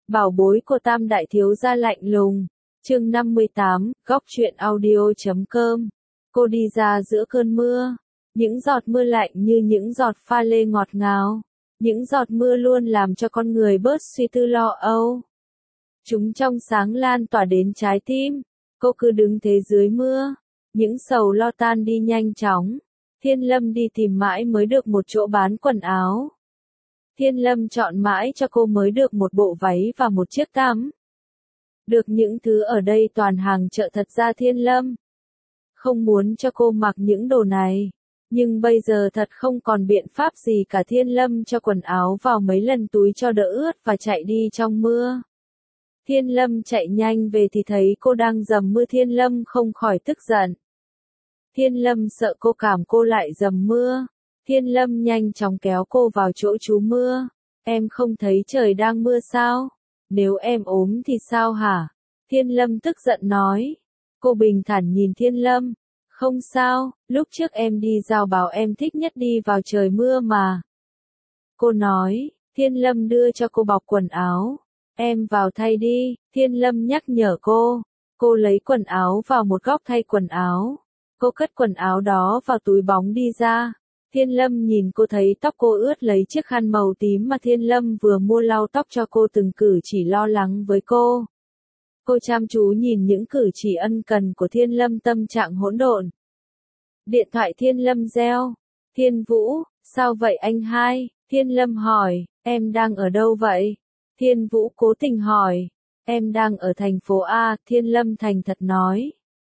Bảo bối của Tam Đại Thiếu Gia lạnh lùng. Chương 58, góc truyện audio.com. Cô đi ra giữa cơn mưa. Những giọt mưa lạnh như những giọt pha lê ngọt ngào. Những giọt mưa luôn làm cho con người bớt suy tư lo âu. Chúng trong sáng lan tỏa đến trái tim. Cô cứ đứng thế dưới mưa. Những sầu lo tan đi nhanh chóng. Thiên Lâm đi tìm mãi mới được một chỗ bán quần áo. Thiên Lâm chọn mãi cho cô mới được một bộ váy và một chiếc tắm. Được những thứ ở đây toàn hàng chợ, thật ra Thiên Lâm không muốn cho cô mặc những đồ này. Nhưng bây giờ thật không còn biện pháp gì cả. Thiên Lâm cho quần áo vào mấy lần túi cho đỡ ướt và chạy đi trong mưa. Thiên Lâm chạy nhanh về thì thấy cô đang dầm mưa. Thiên Lâm không khỏi tức giận. Thiên Lâm sợ cô cảm cô lại dầm mưa. Thiên Lâm nhanh chóng kéo cô vào chỗ trú mưa. Em không thấy trời đang mưa sao? Nếu em ốm thì sao hả? Thiên Lâm tức giận nói. Cô bình thản nhìn Thiên Lâm. Không sao, lúc trước em đi giao bảo em thích nhất đi vào trời mưa mà. Cô nói. Thiên Lâm đưa cho cô bọc quần áo. Em vào thay đi, Thiên Lâm nhắc nhở cô. Cô lấy quần áo vào một góc thay quần áo. Cô cất quần áo đó vào túi bóng đi ra. Thiên Lâm nhìn cô thấy tóc cô ướt, lấy chiếc khăn màu tím mà Thiên Lâm vừa mua lau tóc cho cô, từng cử chỉ lo lắng với cô. Cô chăm chú nhìn những cử chỉ ân cần của Thiên Lâm, tâm trạng hỗn độn. Điện thoại Thiên Lâm reo. Thiên Vũ, sao vậy anh hai? Thiên Lâm hỏi, em đang ở đâu vậy? Thiên Vũ cố tình hỏi, em đang ở thành phố A, Thiên Lâm thành thật nói.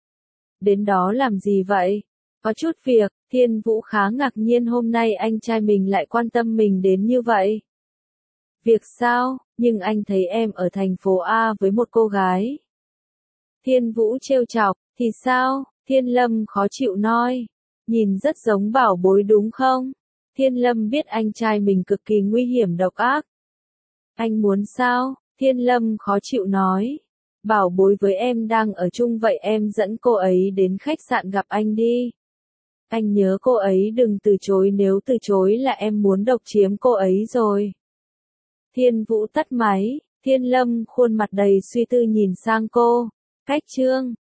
Đến đó làm gì vậy? Có chút việc. Thiên Vũ khá ngạc nhiên hôm nay anh trai mình lại quan tâm mình đến như vậy. Việc sao? Nhưng anh thấy em ở thành phố A với một cô gái. Thiên Vũ trêu chọc, thì sao? Thiên Lâm khó chịu nói. Nhìn rất giống bảo bối đúng không? Thiên Lâm biết anh trai mình cực kỳ nguy hiểm độc ác. Anh muốn sao? Thiên Lâm khó chịu nói. Bảo bối với em đang ở chung vậy em dẫn cô ấy đến khách sạn gặp anh đi. Anh nhớ cô ấy đừng từ chối, nếu từ chối là em muốn độc chiếm cô ấy rồi. Thiên Vũ tắt máy. Thiên Lâm khuôn mặt đầy suy tư nhìn sang cô. Cách chương